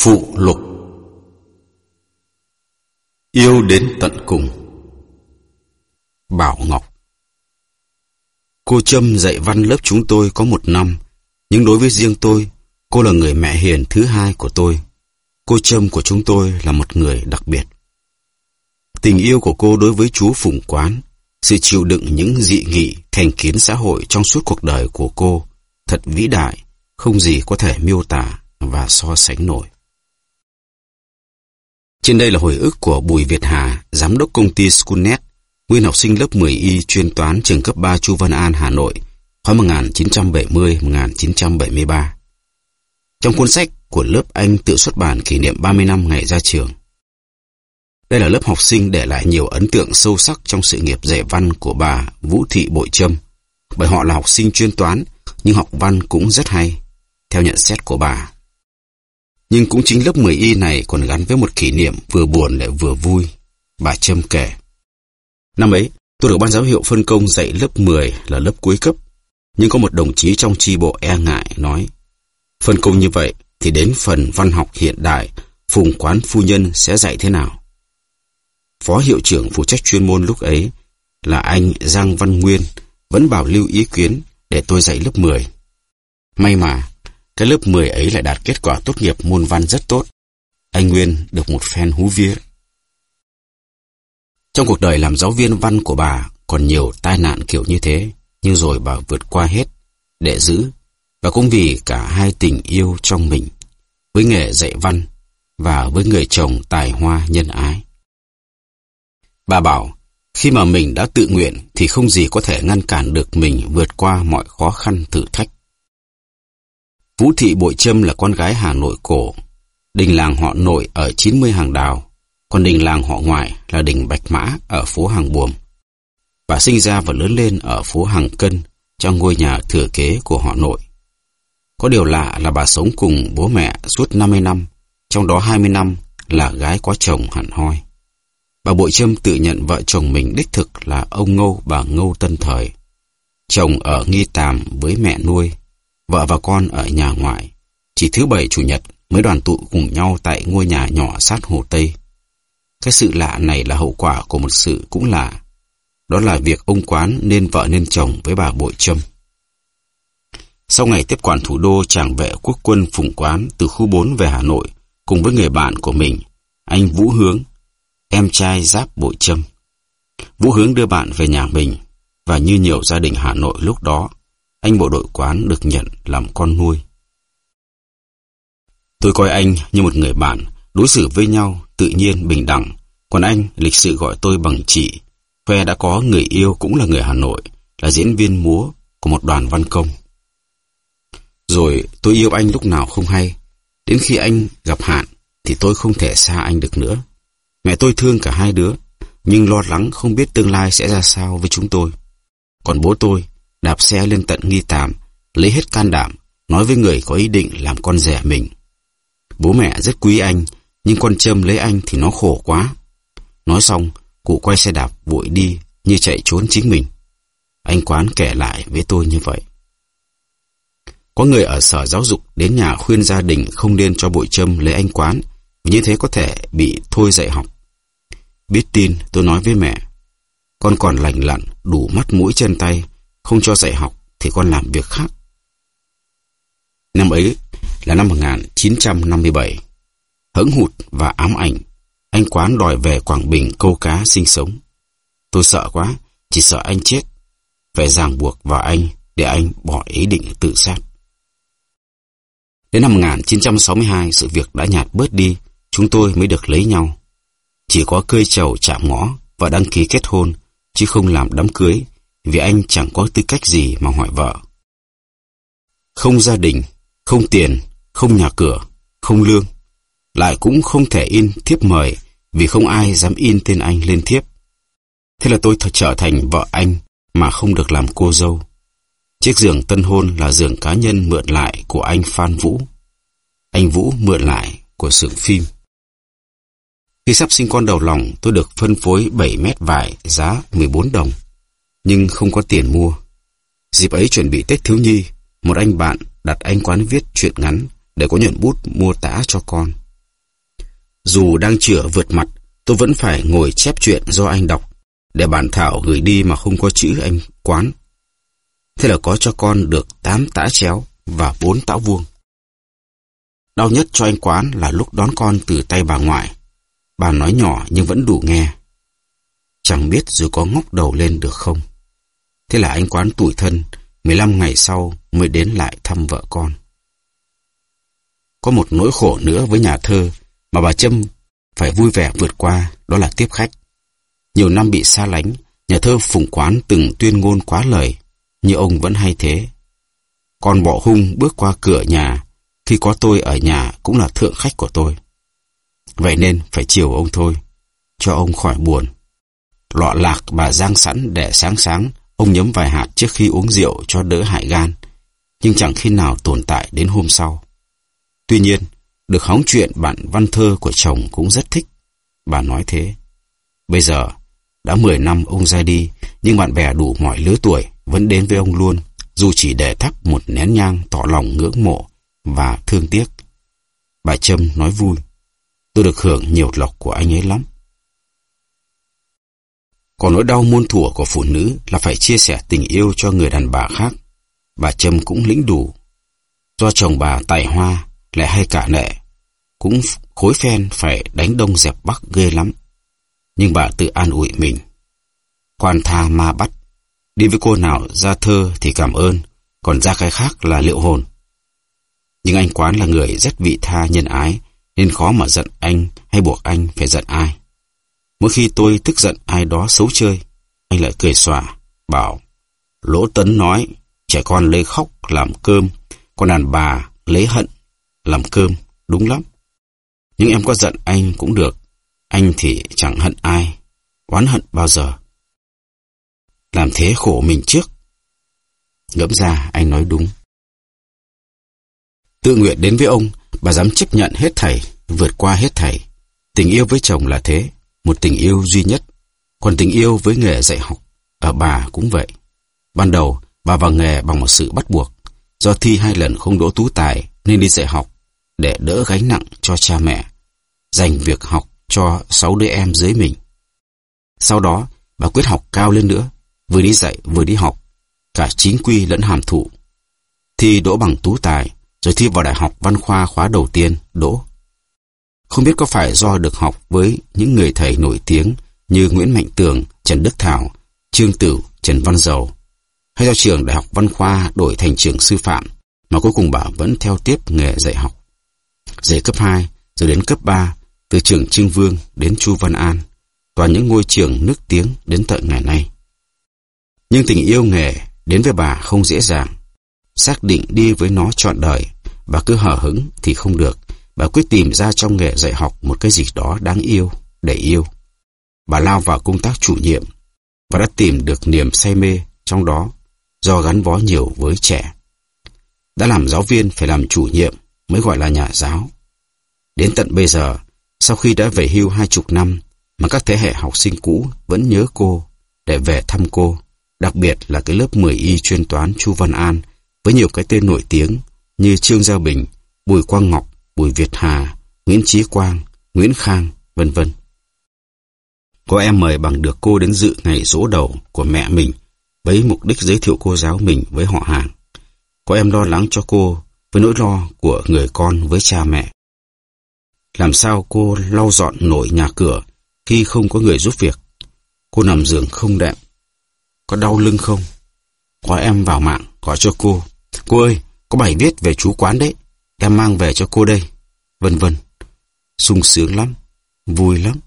Phụ lục. Yêu đến tận cùng. Bảo Ngọc. Cô Trâm dạy văn lớp chúng tôi có 1 năm, nhưng đối với riêng tôi, cô là người mẹ hiền thứ hai của tôi. Cô Trâm của chúng tôi là một người đặc biệt. Tình yêu của cô đối với chú Phùng Quán, sự chịu đựng những dị nghị, thành kiến xã hội trong suốt cuộc đời của cô, thật vĩ đại, không gì có thể miêu tả và so sánh nổi. Trên đây là hồi ức của Bùi Việt Hà, giám đốc công ty Schoolnet, nguyên học sinh lớp 10Y chuyên toán trường cấp 3 Chu Văn An, Hà Nội, khóa 1970-1973. Trong cuốn sách của lớp anh tự xuất bản kỷ niệm 30 năm ngày ra trường. Đây là lớp học sinh để lại nhiều ấn tượng sâu sắc trong sự nghiệp dạy văn của bà Vũ Thị Bội Trâm, bởi họ là học sinh chuyên toán, nhưng học văn cũng rất hay, theo nhận xét của bà. Nhưng cũng chính lớp 10Y này còn gắn với một kỷ niệm vừa buồn lại vừa vui. Bà Trâm kể: Năm ấy, tôi được ban giám hiệu phân công dạy lớp 10 là lớp cuối cấp, nhưng có một đồng chí trong chi bộ e ngại nói: phân công như vậy thì đến phần văn học hiện đại, Phùng Quán phu nhân sẽ dạy thế nào? Phó hiệu trưởng phụ trách chuyên môn lúc ấy là anh Giang Văn Nguyên vẫn bảo lưu ý kiến để tôi dạy lớp 10. May mà cái lớp 10 ấy lại đạt kết quả tốt nghiệp môn văn rất tốt. Anh Nguyên được một phen hú vía. Trong cuộc đời làm giáo viên văn của bà còn nhiều tai nạn kiểu như thế, nhưng rồi bà vượt qua hết để giữ, và cũng vì cả hai tình yêu trong mình, với nghề dạy văn và với người chồng tài hoa nhân ái. Bà bảo, khi mà mình đã tự nguyện thì không gì có thể ngăn cản được mình vượt qua mọi khó khăn thử thách. Vũ Thị Bội Trâm là con gái Hà Nội cổ. Đình làng họ Nội ở 90 Hàng Đào, còn đình làng họ ngoại là đình Bạch Mã ở phố Hàng Buồm. Bà sinh ra và lớn lên ở phố Hàng Cân, trong ngôi nhà thừa kế của họ Nội. Có điều lạ là bà sống cùng bố mẹ suốt 50 năm, trong đó 20 năm là gái có chồng hẳn hoi. Bà Bội Trâm tự nhận vợ chồng mình đích thực là ông Ngâu bà Ngâu Tân Thời. Chồng ở Nghi Tàm với mẹ nuôi, vợ và con ở nhà ngoại. Chỉ thứ Bảy Chủ nhật mới đoàn tụ cùng nhau tại ngôi nhà nhỏ sát Hồ Tây. Cái sự lạ này là hậu quả của một sự cũng lạ. Đó là việc ông Quán nên vợ nên chồng với bà Bội Trâm. Sau ngày tiếp quản thủ đô, tràng vệ quốc quân Phùng Quán từ khu 4 về Hà Nội cùng với người bạn của mình, anh Vũ Hướng, em trai Giáp Bội Trâm. Vũ Hướng đưa bạn về nhà mình, và như nhiều gia đình Hà Nội lúc đó, anh bộ đội Quán được nhận làm con nuôi. Tôi coi anh như một người bạn, đối xử với nhau tự nhiên bình đẳng, còn anh lịch sự gọi tôi bằng chị, khoe đã có người yêu cũng là người Hà Nội, là diễn viên múa của một đoàn văn công. Rồi tôi yêu anh lúc nào không hay, đến khi anh gặp hạn thì tôi không thể xa anh được nữa. Mẹ tôi thương cả hai đứa, nhưng lo lắng không biết tương lai sẽ ra sao với chúng tôi. Còn bố tôi đạp xe lên tận Nghi Tàm, lấy hết can đảm, nói với người có ý định làm con rể mình. Bố mẹ rất quý anh, nhưng con Trâm lấy anh thì nó khổ quá. Nói xong, cụ quay xe đạp vội đi như chạy trốn chính mình. Anh Quán kể lại với tôi như vậy. Có người ở Sở Giáo dục đến nhà khuyên gia đình không nên cho Bội Trâm lấy anh Quán, vì như thế có thể bị thôi dạy học. Biết tin, tôi nói với mẹ, con còn lành lặn, đủ mắt mũi chân tay, không cho dạy học thì con làm việc khác. Năm ấy là năm 1957. Hững hụt và ám ảnh, anh Quán đòi về Quảng Bình câu cá sinh sống. Tôi sợ quá, chỉ sợ anh chết, phải ràng buộc vào anh để anh bỏ ý định tự sát. Đến năm 1962, sự việc đã nhạt bớt đi, chúng tôi mới được lấy nhau. Chỉ có cơi trầu chạm ngõ và đăng ký kết hôn, chứ không làm đám cưới, vì anh chẳng có tư cách gì mà hỏi vợ. Không gia đình, không tiền, không nhà cửa, không lương, lại cũng không thể in thiếp mời vì không ai dám in tên anh lên thiếp. Thế là tôi trở thành vợ anh mà không được làm cô dâu. Chiếc giường tân hôn là giường cá nhân mượn lại của anh Phan Vũ. Anh Vũ mượn lại của xưởng phim. Khi sắp sinh con đầu lòng, tôi được phân phối 7 mét vải giá 14 đồng, nhưng không có tiền mua. Dịp ấy chuẩn bị Tết Thiếu Nhi, một anh bạn đặt anh Quán viết truyện ngắn để có nhuận bút mua tã cho con. Dù đang chữa vượt mặt, tôi vẫn phải ngồi chép chuyện do anh đọc, để bản thảo gửi đi mà không có chữ anh Quán. Thế là có cho con được 8 tã chéo và 4 tã vuông. Đau nhất cho anh Quán là lúc đón con từ tay bà ngoại. Bà nói nhỏ nhưng vẫn đủ nghe. Chẳng biết rồi có ngóc đầu lên được không. Thế là anh Quán tủi thân, 15 ngày sau mới đến lại thăm vợ con. Có một nỗi khổ nữa với nhà thơ mà bà Trâm phải vui vẻ vượt qua, đó là tiếp khách. Nhiều năm bị xa lánh, nhà thơ Phùng Quán từng tuyên ngôn quá lời, nhưng ông vẫn hay thế. Con bọ hung bước qua cửa nhà, khi có tôi ở nhà cũng là thượng khách của tôi. Vậy nên phải chiều ông thôi, cho ông khỏi buồn. Lọ lạc bà rang sẵn để sáng ông nhấm vài hạt trước khi uống rượu cho đỡ hại gan, nhưng chẳng khi nào tồn tại đến hôm sau. Tuy nhiên, được hóng chuyện bản văn thơ của chồng cũng rất thích. Bà nói thế. Bây giờ, đã 10 năm ông ra đi, nhưng bạn bè đủ mọi lứa tuổi vẫn đến với ông luôn, dù chỉ để thắp một nén nhang tỏ lòng ngưỡng mộ và thương tiếc. Bà Trâm nói vui. Tôi được hưởng nhiều lộc của anh ấy lắm. Còn nỗi đau muôn thuở của phụ nữ là phải chia sẻ tình yêu cho người đàn bà khác. Bà Trâm cũng lĩnh đủ. Do chồng bà tài hoa, lại hay cả nệ, cũng khối phen phải đánh đông dẹp bắc ghê lắm. Nhưng bà tự an ủi mình. Quan tha ma bắt. Đi với cô nào ra thơ thì cảm ơn, còn ra cái khác là liệu hồn. Nhưng anh Quán là người rất vị tha nhân ái, nên khó mà giận anh hay buộc anh phải giận ai. Mỗi khi tôi tức giận ai đó xấu chơi, anh lại cười xòa, bảo: Lỗ Tấn nói, trẻ con lấy khóc làm cơm, còn đàn bà lấy hận làm cơm, đúng lắm. Nhưng em có giận anh cũng được, anh thì chẳng hận ai, oán hận bao giờ. Làm thế khổ mình trước. Ngẫm ra anh nói đúng. Tự nguyện đến với ông, bà dám chấp nhận hết thảy, vượt qua hết thảy. Tình yêu với chồng là thế, một tình yêu duy nhất. Còn tình yêu với nghề dạy học, ở bà cũng vậy. Ban đầu, bà vào nghề bằng một sự bắt buộc. Do thi 2 lần không đỗ tú tài nên đi dạy học, để đỡ gánh nặng cho cha mẹ, dành việc học cho 6 đứa em dưới mình. Sau đó, bà quyết học cao lên nữa, vừa đi dạy vừa đi học, cả chính quy lẫn hàm thụ. Thi đỗ bằng tú tài, rồi thi vào Đại học Văn khoa khóa đầu tiên, đỗ. Không biết có phải do được học với những người thầy nổi tiếng như Nguyễn Mạnh Tường, Trần Đức Thảo, Trương Tửu, Trần Văn Dầu, hay do trường Đại học Văn khoa đổi thành trường sư phạm, mà cuối cùng bà vẫn theo tiếp nghề dạy học. Dạy cấp 2, rồi đến cấp 3, từ trường Trưng Vương đến Chu Văn An, toàn những ngôi trường nức tiếng đến tận ngày nay. Nhưng tình yêu nghề đến với bà không dễ dàng. Xác định đi với nó trọn đời, bà cứ hờ hững thì không được. Bà quyết tìm ra trong nghề dạy học một cái gì đó đáng yêu, để yêu. Bà lao vào công tác chủ nhiệm và đã tìm được niềm say mê trong đó do gắn bó nhiều với trẻ. Đã làm giáo viên phải làm chủ nhiệm mới gọi là nhà giáo. Đến tận bây giờ, sau khi đã về hưu 20 năm, mà các thế hệ học sinh cũ vẫn nhớ cô để về thăm cô, đặc biệt là cái lớp 10Y chuyên toán Chu Văn An với nhiều cái tên nổi tiếng như Trương Gia Bình, Bùi Quang Ngọc, Bùi Việt Hà, Nguyễn Chí Quang, Nguyễn Khang, vân vân. Có em mời bằng được cô đến dự ngày giỗ đầu của mẹ mình với mục đích giới thiệu cô giáo mình với họ hàng. Có em lo lắng cho cô với nỗi lo của người con với cha mẹ. Làm sao cô lau dọn nổi nhà cửa khi không có người giúp việc? Cô nằm giường không đệm, có đau lưng không? Có em vào mạng gọi cho cô: Cô ơi, có bài viết về chú Quán đấy, em mang về cho cô đây, vân vân. Sung sướng lắm, vui lắm.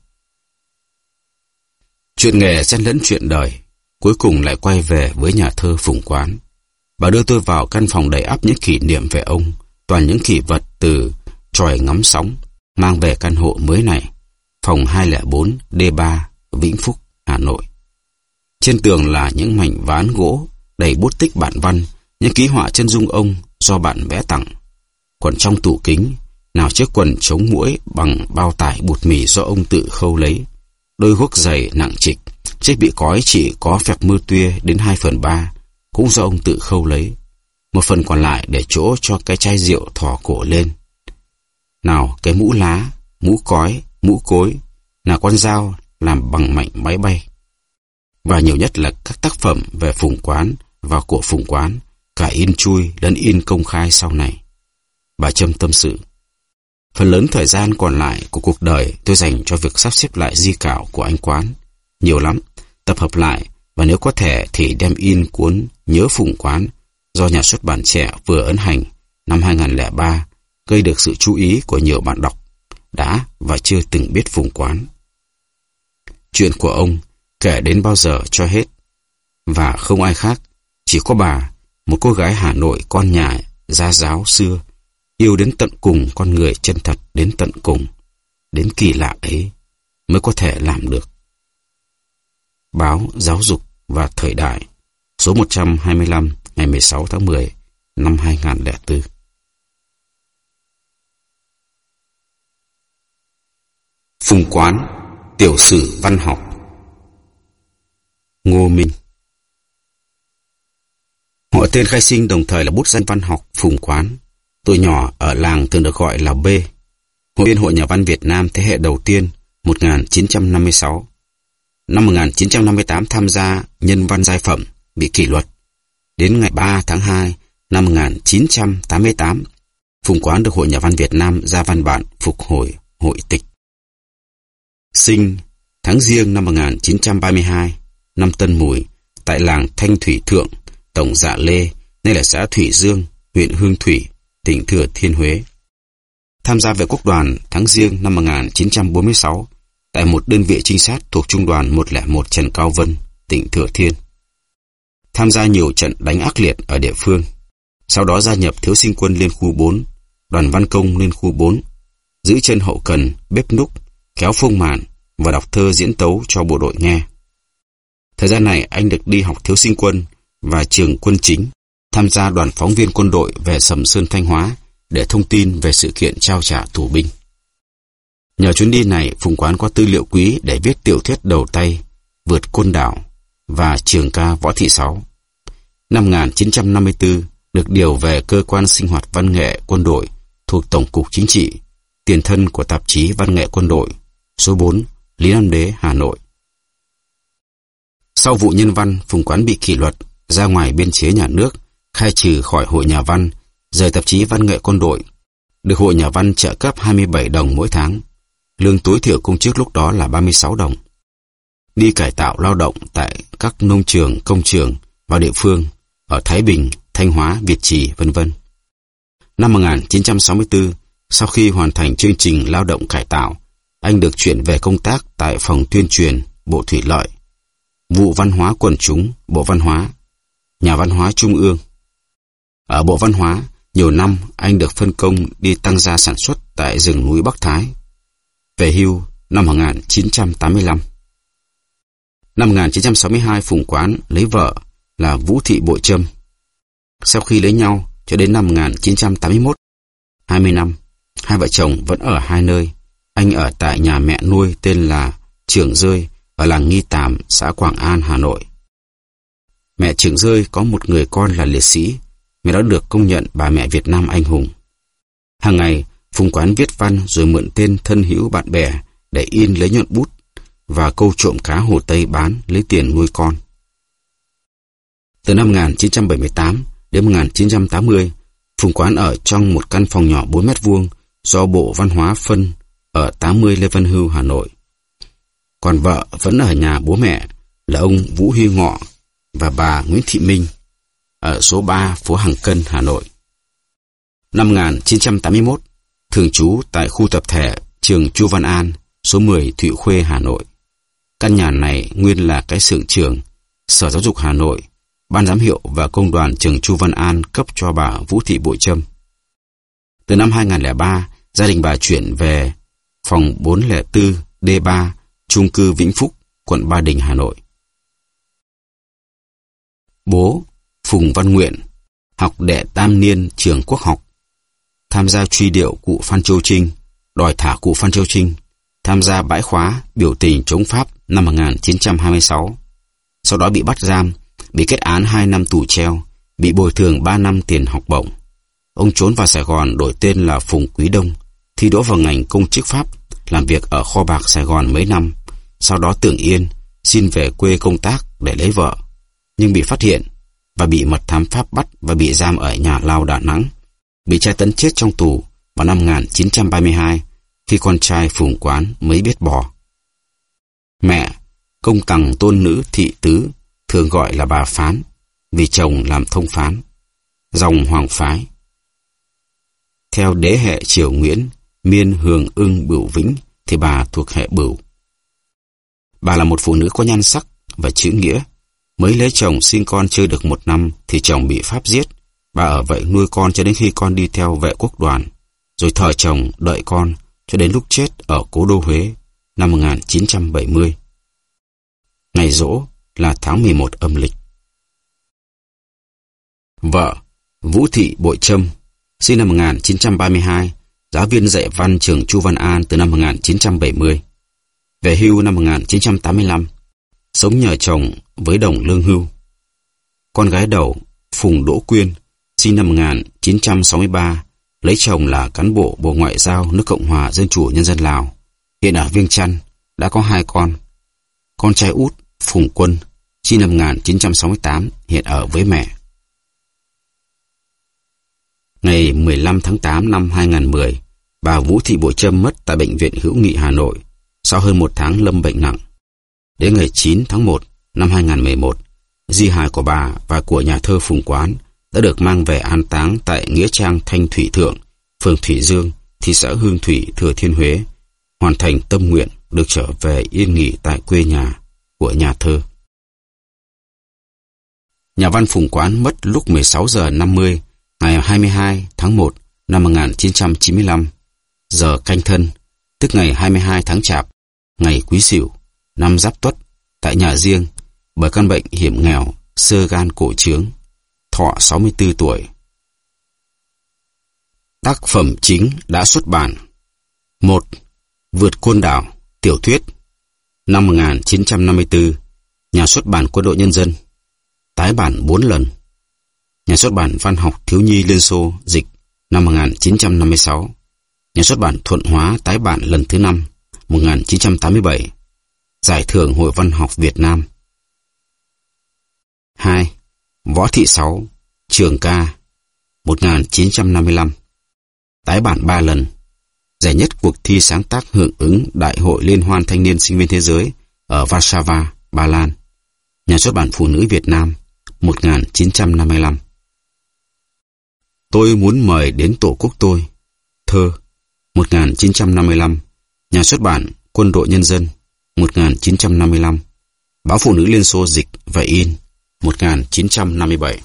Chuyện nghề xen lẫn chuyện đời, cuối cùng lại quay về với nhà thơ Phùng Quán. Bà đưa tôi vào căn phòng đầy ắp những kỷ niệm về ông, toàn những kỷ vật từ tròi ngắm sóng mang về căn hộ mới này, phòng 204 D3, Vĩnh Phúc, Hà Nội. Trên tường là những mảnh ván gỗ đầy bút tích bản văn, những ký họa chân dung ông do bạn vẽ tặng. Còn trong tủ kính, nào chiếc quần chống muỗi bằng bao tải bột mì do ông tự khâu lấy, đôi guốc giày nặng trịch, chiếc bị cói chỉ có phẹp mưa tuya đến 2/3 cũng do ông tự khâu lấy, 1/phần còn lại để chỗ cho cái chai rượu thò cổ lên. Nào cái mũ lá, mũ cói mũ cối, là con dao làm bằng mảnh máy bay. Và nhiều nhất là các tác phẩm về Phùng Quán và của Phùng Quán, cả in chui lẫn in công khai sau này. Bà Trâm tâm sự: phần lớn thời gian còn lại của cuộc đời tôi dành cho việc sắp xếp lại di cảo của anh Quán. Nhiều lắm, tập hợp lại, và nếu có thể thì đem in cuốn Nhớ Phùng Quán do nhà xuất bản Trẻ vừa ấn hành năm 2003, gây được sự chú ý của nhiều bạn đọc đã và chưa từng biết Phùng Quán. Chuyện của ông kể đến bao giờ cho hết, và không ai khác, chỉ có bà, một cô gái Hà Nội con nhà gia giáo xưa, yêu đến tận cùng con người chân thật đến tận cùng, đến kỳ lạ ấy mới có thể làm được. Báo Giáo dục và Thời đại, số 125, ngày 16 tháng 10 năm 2004. Phùng Quán, tiểu sử văn học. Ngô Minh. Họ tên khai sinh đồng thời là bút danh văn học Phùng Quán. Tôi nhỏ ở làng thường được gọi là B. Hội viên Hội Nhà văn Việt Nam thế hệ đầu tiên 1956. Năm 1958 tham gia Nhân văn Giai phẩm, bị kỷ luật. Đến ngày 3 tháng 2 năm 1988, Phùng Quán được Hội Nhà văn Việt Nam ra văn bản phục hồi hội tịch. Sinh tháng Giêng năm 1932, năm Tân Mùi, tại làng Thanh Thủy Thượng, tổng Dạ Lê, nay là xã Thủy Dương, huyện Hương Thủy, tỉnh Thừa Thiên Huế. Tham gia vệ quốc đoàn tháng Giêng năm 1946 tại một đơn vị trinh sát thuộc Trung đoàn 101 Trần Cao Vân, tỉnh Thừa Thiên. Tham gia nhiều trận đánh ác liệt ở địa phương. Sau đó gia nhập Thiếu sinh quân Liên khu 4, đoàn văn công Liên khu 4, giữ chân hậu cần, bếp núc, kéo phông màn và đọc thơ diễn tấu cho bộ đội nghe. Thời gian này anh được đi học Thiếu sinh quân và trường quân chính, tham gia đoàn phóng viên quân đội về Sầm Sơn Thanh Hóa để thông tin về sự kiện trao trả tù binh. Nhờ chuyến đi này, Phùng Quán có tư liệu quý để viết tiểu thuyết đầu tay Vượt Côn Đảo và trường ca Võ Thị Sáu. Năm 1954, được điều về cơ quan sinh hoạt văn nghệ quân đội thuộc Tổng cục Chính trị, tiền thân của tạp chí Văn nghệ quân đội, số 4, Lý Nam Đế, Hà Nội. Sau vụ nhân văn, Phùng Quán bị kỷ luật, ra ngoài biên chế nhà nước, khai trừ khỏi Hội Nhà văn, rời tạp chí Văn nghệ quân đội, được Hội Nhà văn trợ cấp 27 đồng mỗi tháng. Lương tối thiểu công chức lúc đó là 36 đồng. Đi cải tạo lao động tại các nông trường, công trường và địa phương ở Thái Bình, Thanh Hóa, Việt Trì, v.v. Năm 1964, sau khi hoàn thành chương trình lao động cải tạo, anh được chuyển về công tác tại phòng tuyên truyền Bộ Thủy lợi, vụ văn hóa quần chúng Bộ Văn hóa, Nhà văn hóa Trung ương. Ở Bộ Văn hóa, nhiều năm anh được phân công đi tăng gia sản xuất tại rừng núi Bắc Thái. Về hưu năm 1985. Năm 1962, Phùng Quán lấy vợ là Vũ Thị Bội Trâm. Sau khi lấy nhau cho đến năm 1981, 20 năm, hai vợ chồng vẫn ở hai nơi. Anh ở tại nhà mẹ nuôi tên là Trường Rơi ở làng Nghi Tàm, xã Quảng An, Hà Nội. Mẹ Trường Rơi có một người con là liệt sĩ, mẹ đã được công nhận bà mẹ Việt Nam anh hùng. Hàng ngày, Phùng Quán viết văn rồi mượn tên thân hữu bạn bè để in lấy nhuận bút và câu trộm cá Hồ Tây bán lấy tiền nuôi con. Từ năm 1978 đến 1980, Phùng Quán ở trong một căn phòng nhỏ 4 mét vuông do Bộ Văn hóa phân ở 80 Lê Văn Hưu, Hà Nội. Còn vợ vẫn ở nhà bố mẹ là ông Vũ Huy Ngọ và bà Nguyễn Thị Minh ở số 3 phố Hàng Cân, Hà Nội. Năm 1981, thường trú tại khu tập thể trường Chu Văn An, số 10 Thụy Khuê, Hà Nội. Căn nhà này nguyên là cái xưởng trường, Sở Giáo dục Hà Nội, Ban giám hiệu và công đoàn trường Chu Văn An cấp cho bà Vũ Thị Bội Trâm. Từ năm 2003, gia đình bà chuyển về phòng 404 D3, chung cư Vĩnh Phúc, quận Ba Đình, Hà Nội. Bố Phùng Văn Nguyện, học đệ tam niên trường Quốc học, tham gia truy điệu cụ Phan Châu Trinh, đòi thả cụ Phan Châu Trinh, tham gia bãi khóa biểu tình chống Pháp năm 1926. Sau đó bị bắt giam, bị kết án 2 năm tù treo, bị bồi thường 3 năm tiền học bổng. Ông trốn vào Sài Gòn đổi tên là Phùng Quý Đông, thi đỗ vào ngành công chức Pháp, làm việc ở kho bạc Sài Gòn mấy năm, sau đó tưởng yên, xin về quê công tác để lấy vợ, nhưng bị phát hiện và bị mật thám Pháp bắt và bị giam ở nhà lao Đà Nẵng, bị tra tấn chết trong tù vào năm 1932 khi con trai Phùng Quán mới biết bỏ. Mẹ, công tằng tôn nữ Thị Tứ, thường gọi là bà Phán, vì chồng làm thông phán, dòng Hoàng phái. Theo đế hệ Triều Nguyễn, Miên Hường Ưng Bửu Vĩnh thì bà thuộc hệ Bửu. Bà là một phụ nữ có nhan sắc và chữ nghĩa. Mới lấy chồng sinh con chưa được 1 năm thì chồng bị Pháp giết. Bà ở vậy nuôi con cho đến khi con đi theo vệ quốc đoàn, rồi thờ chồng đợi con cho đến lúc chết ở cố đô Huế năm 1970. Ngày giỗ là tháng 11 âm lịch. Vợ, Vũ Thị Bội Trâm, sinh năm 1932, giáo viên dạy văn trường Chu Văn An từ năm 1970. Về hưu năm 1985, sống nhờ chồng với đồng lương hưu. Con gái đầu, Phùng Đỗ Quyên, sinh năm 1963, lấy chồng là cán bộ Bộ Ngoại giao nước Cộng hòa Dân chủ Nhân dân Lào, hiện ở Viêng Chăn, đã có 2 con. Con trai út, Phùng Quân, sinh năm 1968, hiện ở với mẹ. Ngày 15 tháng 8 năm 2010, bà Vũ Thị Bội Trâm mất tại Bệnh viện Hữu nghị Hà Nội sau hơn 1 tháng lâm bệnh nặng. Đến ngày 9 tháng 1 năm 2011, di hài của bà và của nhà thơ Phùng Quán đã được mang về an táng tại Nghĩa trang Thanh Thủy Thượng, phường Thủy Dương, thị xã Hương Thủy, Thừa Thiên Huế, hoàn thành tâm nguyện được trở về yên nghỉ tại quê nhà của nhà thơ. Nhà văn Phùng Quán mất lúc 16 giờ 50 ngày 22 tháng 1 năm 1995, giờ Canh Thân, tức ngày 22 tháng Chạp, ngày Quý Sửu, năm Giáp Tuất, tại nhà riêng, bởi căn bệnh hiểm nghèo, xơ gan cổ trướng, thọ 64 tuổi. Tác phẩm chính đã xuất bản: 1. Vượt Côn Đảo, tiểu thuyết, năm 1954, nhà xuất bản Quân đội Nhân dân, tái bản 4 lần. Nhà xuất bản Văn học Thiếu nhi Liên Xô, dịch, năm 1956. Nhà xuất bản Thuận Hóa tái bản lần thứ 5, 1987. Giải thưởng Hội Văn học Việt Nam. 2. Võ Thị Sáu, Trường ca, 1955. Tái bản 3 lần. Giải nhất cuộc thi sáng tác hưởng ứng Đại hội Liên hoan Thanh niên Sinh viên Thế giới ở Warsaw, Ba Lan. Nhà xuất bản Phụ nữ Việt Nam, 1955. Tôi muốn mời đến Tổ quốc tôi, thơ, 1955. Nhà xuất bản Quân đội Nhân dân, 1955. Báo Phụ nữ Liên Xô dịch và in, 1957.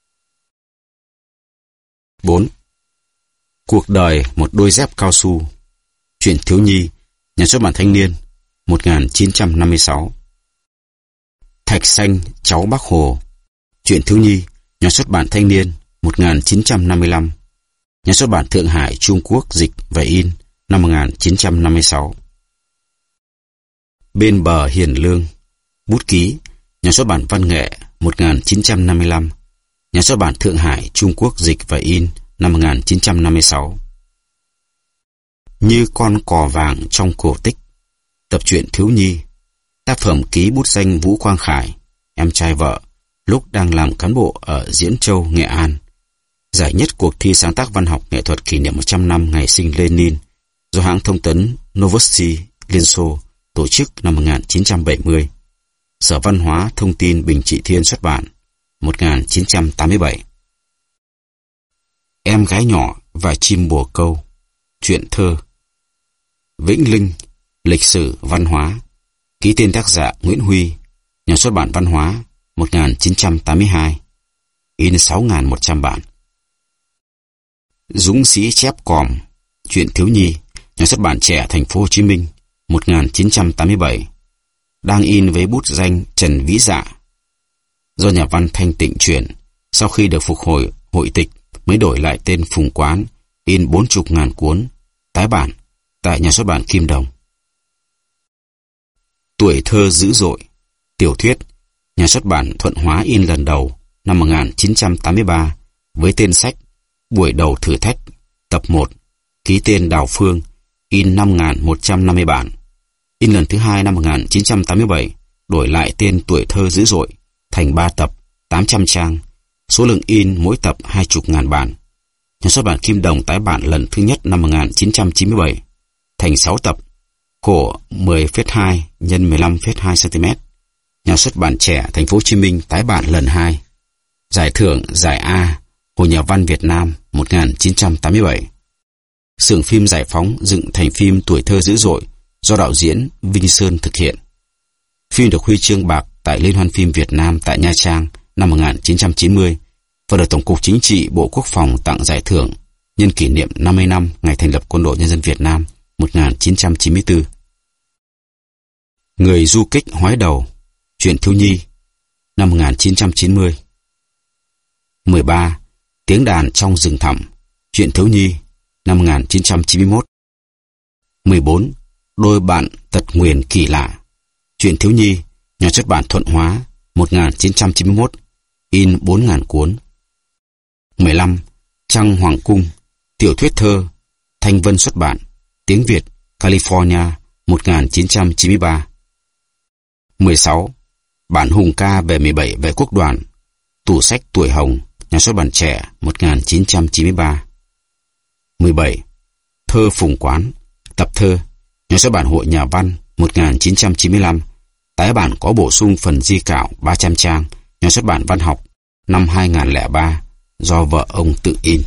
4. Cuộc đời một đôi dép cao su, truyện thiếu nhi, nhà xuất bản Thanh niên, 1956. Thạch xanh cháu Bác Hồ, truyện thiếu nhi, nhà xuất bản Thanh niên, 1955. Nhà xuất bản Thượng Hải, Trung Quốc dịch và in, năm 1956. Bên bờ hiền lương, bút ký, nhà xuất bản Văn nghệ, 1955. Nhà xuất bản Thượng Hải, Trung Quốc dịch và in, năm 1956. Như con cò vàng trong cổ tích, tập truyện thiếu nhi, tác phẩm ký bút danh Vũ Quang Khải, em trai vợ, lúc đang làm cán bộ ở Diễn Châu, Nghệ An. Giải nhất cuộc thi sáng tác văn học nghệ thuật kỷ niệm 100 năm ngày sinh Lenin do hãng thông tấn Novosti Liên Xô tổ chức năm 1970. Sở Văn hóa Thông tin Bình Trị Thiên xuất bản, 1987. Em gái nhỏ và chim bồ câu, truyện thơ. Vĩnh Linh, lịch sử văn hóa, ký tên tác giả Nguyễn Huy, nhà xuất bản Văn hóa, 1982, in 6.100 bản. Dũng sĩ chép còm, truyện thiếu nhi, nhà xuất bản Trẻ Thành phố Hồ Chí Minh, 1987, đang in với bút danh Trần Vĩ Dạ. Do nhà văn Thanh Tịnh chuyển, sau khi được phục hồi hội tịch mới đổi lại tên Phùng Quán, in 40.000 cuốn, tái bản tại nhà xuất bản Kim Đồng. Tuổi thơ dữ dội, tiểu thuyết, nhà xuất bản Thuận Hóa in lần đầu năm 1983 với tên sách Buổi đầu thử thách, tập 1, ký tên Đào Phương, in 5.150 bản. In lần thứ hai năm 1987, đổi lại tên Tuổi thơ dữ dội, thành 3 tập, 800 trang, số lượng in mỗi tập 20.000 bản. Nhà xuất bản Kim Đồng tái bản lần thứ nhất năm 1997, thành 6 tập, khổ 10,2 x 15,2 cm. Nhà xuất bản Trẻ Thành phố Hồ Chí Minh tái bản lần 2. Giải thưởng Giải A Hội Nhà văn Việt Nam 1987. Xưởng phim Giải Phóng dựng thành phim Tuổi thơ dữ dội do đạo diễn Vinh Sơn thực hiện. Phim được huy chương bạc tại Liên hoan phim Việt Nam tại Nha Trang năm 1990 và được Tổng cục Chính trị Bộ Quốc phòng tặng giải thưởng nhân kỷ niệm 50 năm ngày thành lập Quân đội Nhân dân Việt Nam 1994. Người du kích hói đầu, truyện thiếu nhi, năm 1990. 13. Tiếng đàn trong rừng thẳm, truyện thiếu nhi, năm 1991. 14. Đôi bạn tật nguyền kỳ lạ, truyện thiếu nhi, nhà xuất bản Thuận Hóa, 1991, in 4.000 cuốn. 15. Trăng Hoàng Cung, tiểu thuyết thơ, Thanh Vân xuất bản, tiếng Việt, California, 1993. 16. Bản hùng ca về 17 vệ quốc đoàn, tủ sách Tuổi Hồng, nhà xuất bản Trẻ, 1993. 17. Thơ Phùng Quán, tập thơ, nhà xuất bản Hội Nhà văn, 1995, tái bản có bổ sung phần di cảo 300 trang, nhà xuất bản Văn học, năm 2003, do vợ ông tự in.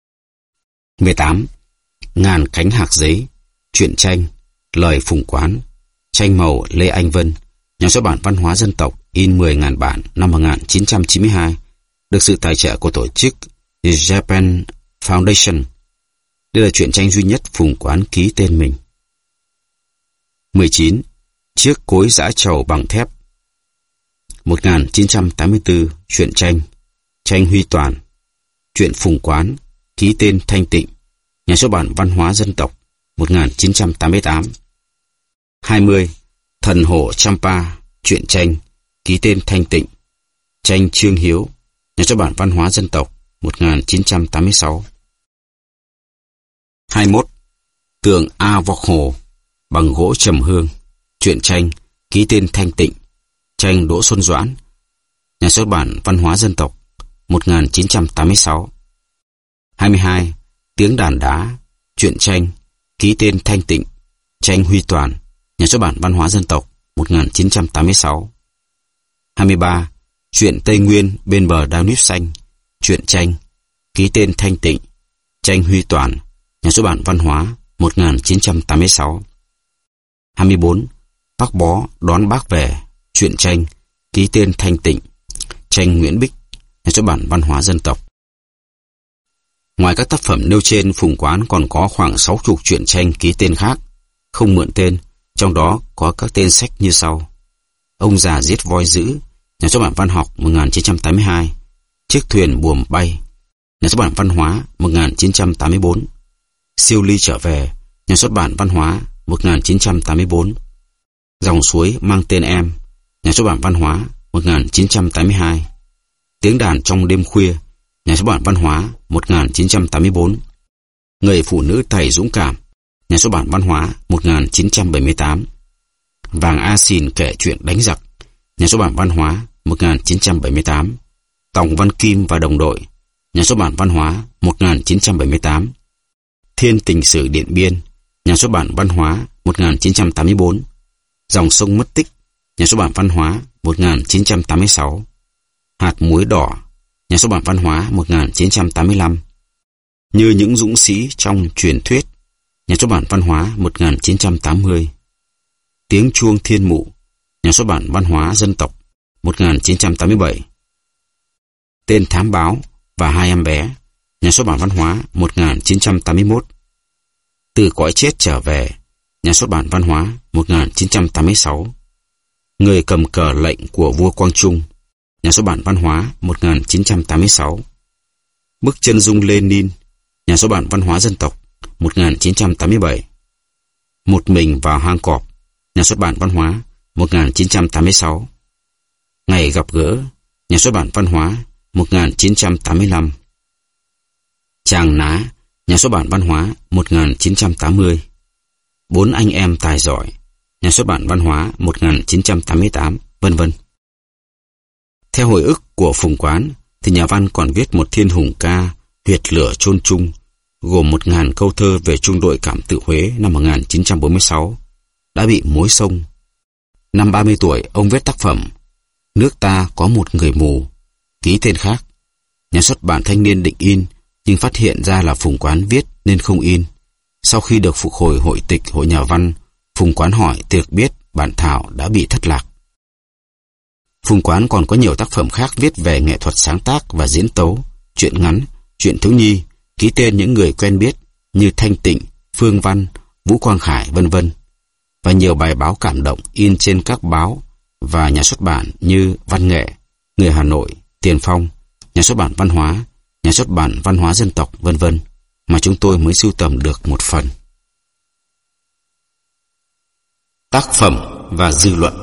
18. Ngàn cánh hạc giấy, truyện tranh, lời Phùng Quán, tranh màu Lê Anh Vân, nhà xuất bản Văn hóa Dân tộc, in 10.000 bản năm 1992, được sự tài trợ của tổ chức The Japan Foundation. Đây là truyện tranh duy nhất Phùng Quán ký tên mình. 19. Chiếc cối giã trầu bằng thép, 1984, truyện tranh, tranh Huy Toàn, truyện Phùng Quán, ký tên Thanh Tịnh, nhà xuất bản Văn hóa Dân tộc, 1988. 20. Thần Hổ Champa, truyện tranh, ký tên Thanh Tịnh, tranh Trương Hiếu, nhà xuất bản Văn hóa Dân tộc, 1986. 21. Tường A Vọc Hồ, bằng gỗ trầm hương, truyện tranh, ký tên Thanh Tịnh, tranh Đỗ Xuân Doãn, nhà xuất bản Văn hóa Dân tộc, 1986. 22. Tiếng đàn đá, truyện tranh, ký tên Thanh Tịnh, tranh Huy Toàn, nhà xuất bản Văn hóa Dân tộc, 1986. 23. Truyện Tây Nguyên bên bờ đao nếp xanh, truyện tranh, ký tên Thanh Tịnh, tranh Huy Toàn, nhà xuất bản Văn hóa, 1986. 24. Bác Bó đón bác về, truyện tranh, ký tên Thanh Tịnh, tranh Nguyễn Bích, nhà xuất bản Văn hóa Dân tộc. Ngoài các tác phẩm nêu trên, Phùng Quán còn có khoảng 60 truyện tranh ký tên khác, không mượn tên, trong đó có các tên sách như sau: Ông già giết voi dữ, nhà xuất bản Văn học, 1982. Chiếc thuyền buồm bay, nhà xuất bản Văn hóa, 1984. Siêu ly trở về, nhà xuất bản Văn hóa, 1984. Dòng suối mang tên em, nhà xuất bản Văn hóa, 1982. Tiếng đàn trong đêm khuya, nhà xuất bản Văn hóa, 1984. Người phụ nữ Tày dũng cảm, nhà xuất bản Văn hóa, 1978. Vàng A Xìn kể chuyện đánh giặc, nhà xuất bản Văn hóa, 1978. Tòng Văn Kim và đồng đội, nhà xuất bản Văn hóa, 1978. Thiên tình sử Điện Biên, nhà xuất bản Văn hóa, 1984. Dòng sông mất tích, nhà xuất bản Văn hóa, 1986. Hạt muối đỏ, nhà xuất bản Văn hóa, 1985. Như những dũng sĩ trong truyền thuyết, nhà xuất bản Văn hóa, 1980. Tiếng chuông thiên mụ, nhà xuất bản Văn hóa Dân tộc, 1987. Tên thám báo và hai em bé, nhà xuất bản Văn hóa, 1981. Từ cõi chết trở về, nhà xuất bản Văn hóa, 1986. Người cầm cờ lệnh của vua Quang Trung, nhà xuất bản Văn hóa, 1986. Bức chân dung Lenin, nhà xuất bản Văn hóa Dân tộc, 1987. Một mình vào hang cọp, nhà xuất bản Văn hóa, 1986. Ngày gặp gỡ, nhà xuất bản Văn hóa, 1985. Tràng Ná, nhà xuất bản Văn hóa, 1980. 4 anh em tài giỏi, Nhà xuất bản Văn hóa 1988, vân vân. Theo hồi ức của Phùng Quán thì nhà văn còn viết một thiên hùng ca Huyệt lửa chôn chung, gồm 1000 câu thơ về trung đội cảm tự Huế năm 1946, đã bị mối sông. Năm 30 tuổi, ông viết tác phẩm Nước ta có một người mù, ký tên khác. Nhà xuất bản Thanh niên định in, nhưng phát hiện ra là Phùng Quán viết nên không in. Sau khi được phục hồi hội tịch Hội Nhà văn, Phùng Quán hỏi thì được biết bản thảo đã bị thất lạc. Phùng Quán còn có nhiều tác phẩm khác viết về nghệ thuật sáng tác và diễn tấu, truyện ngắn, truyện thiếu nhi, ký tên những người quen biết như Thanh Tịnh, Phương Văn, Vũ Quang Khải, vân vân, và nhiều bài báo cảm động in trên các báo và nhà xuất bản như Văn nghệ, Người Hà Nội, Tiền Phong, Nhà xuất bản Văn hóa, Nhà xuất bản Văn hóa Dân tộc, vân vân, mà chúng tôi mới sưu tầm được một phần. Tác phẩm và dư luận.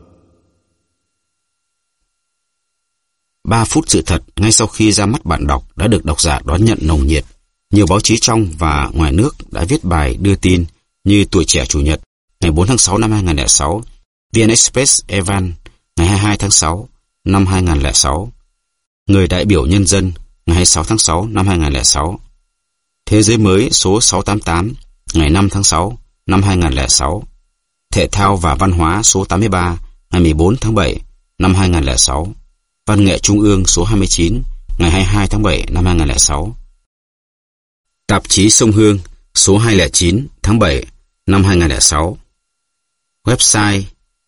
3 phút sự thật ngay sau khi ra mắt bạn đọc đã được độc giả đón nhận nồng nhiệt. Nhiều báo chí trong và ngoài nước đã viết bài đưa tin như Tuổi Trẻ Chủ nhật ngày 4 tháng 6 năm 2006, VN Express Evan ngày 22 tháng 6 năm 2006, Người đại biểu nhân dân ngày 26 tháng 6 năm 2006, Thế giới mới số 688 ngày 5 tháng 6 năm 2006, Thể thao và Văn hóa số 83 ngày 14 tháng 7 năm 2006, Văn nghệ Trung ương số 29 ngày 22 tháng 7 năm 2006, Tạp chí Sông Hương số 209 tháng 7 năm 2006, website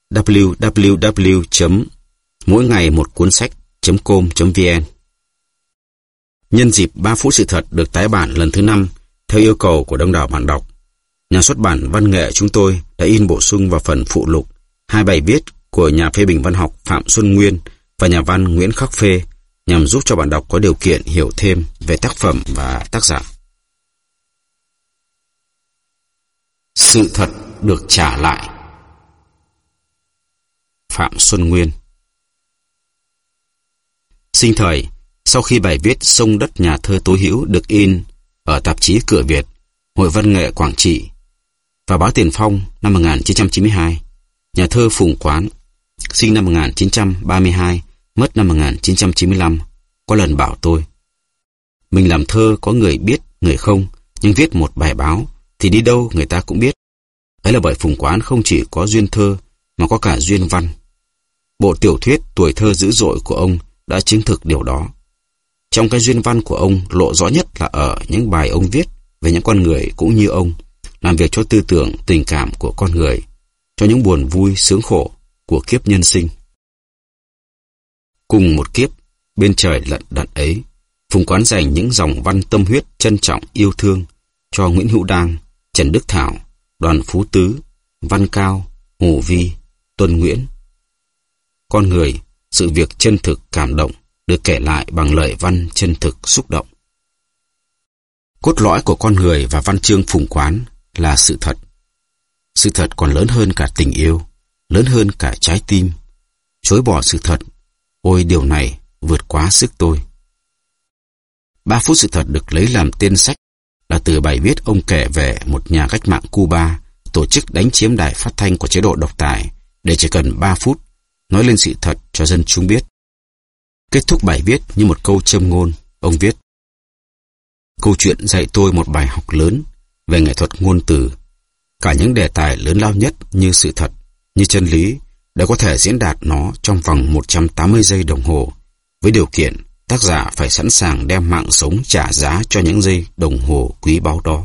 www.mỗi-ngày-một-cuốn-sách.com.vn. Nhân dịp 3 phút sự thật được tái bản lần thứ 5 theo yêu cầu của đông đảo bạn đọc, Nhà xuất bản Văn nghệ chúng tôi đã in bổ sung vào phần phụ lục 2 bài viết của nhà phê bình văn học Phạm Xuân Nguyên và nhà văn Nguyễn Khắc Phê nhằm giúp cho bạn đọc có điều kiện hiểu thêm về tác phẩm và tác giả. Sự thật được trả lại. Phạm Xuân Nguyên. Sinh thời, sau khi bài viết Sông đất nhà thơ Tố Hữu được in ở tạp chí Cửa Việt, Hội Văn nghệ Quảng Trị và báo Tiền Phong năm 1992, nhà thơ Phùng Quán, sinh năm 1932, mất năm 1995, có lần bảo tôi: mình làm thơ có người biết, người không, nhưng viết một bài báo thì đi đâu người ta cũng biết. Ấy là bởi Phùng Quán không chỉ có duyên thơ mà có cả duyên văn. Bộ tiểu thuyết Tuổi thơ dữ dội của ông đã chứng thực điều đó. Trong cái duyên văn của ông lộ rõ nhất là ở những bài ông viết về những con người cũng như ông, làm việc cho tư tưởng, tình cảm của con người, cho những buồn vui, sướng khổ của kiếp nhân sinh. Cùng một kiếp, bên trời lận đận ấy, Phùng Quán dành những dòng văn tâm huyết trân trọng yêu thương cho Nguyễn Hữu Đang, Trần Đức Thảo, Đoàn Phú Tứ, Văn Cao, Hồ Vi, Tuân Nguyễn. Con người, sự việc chân thực cảm động được kể lại bằng lời văn chân thực xúc động. Cốt lõi của con người và văn chương Phùng Quán là sự thật. Sự thật còn lớn hơn cả tình yêu, lớn hơn cả trái tim. Chối bỏ sự thật, ôi điều này vượt quá sức tôi. 3 phút sự thật được lấy làm tên sách là từ bài viết ông kể về một nhà cách mạng Cuba tổ chức đánh chiếm đài phát thanh của chế độ độc tài để chỉ cần 3 phút nói lên sự thật cho dân chúng biết. Kết thúc bài viết như một câu châm ngôn, ông viết: câu chuyện dạy tôi một bài học lớn về nghệ thuật ngôn từ. Cả những đề tài lớn lao nhất như sự thật, như chân lý để có thể diễn đạt nó trong vòng 180 giây đồng hồ, với điều kiện tác giả phải sẵn sàng đem mạng sống trả giá cho những giây đồng hồ quý báu đó.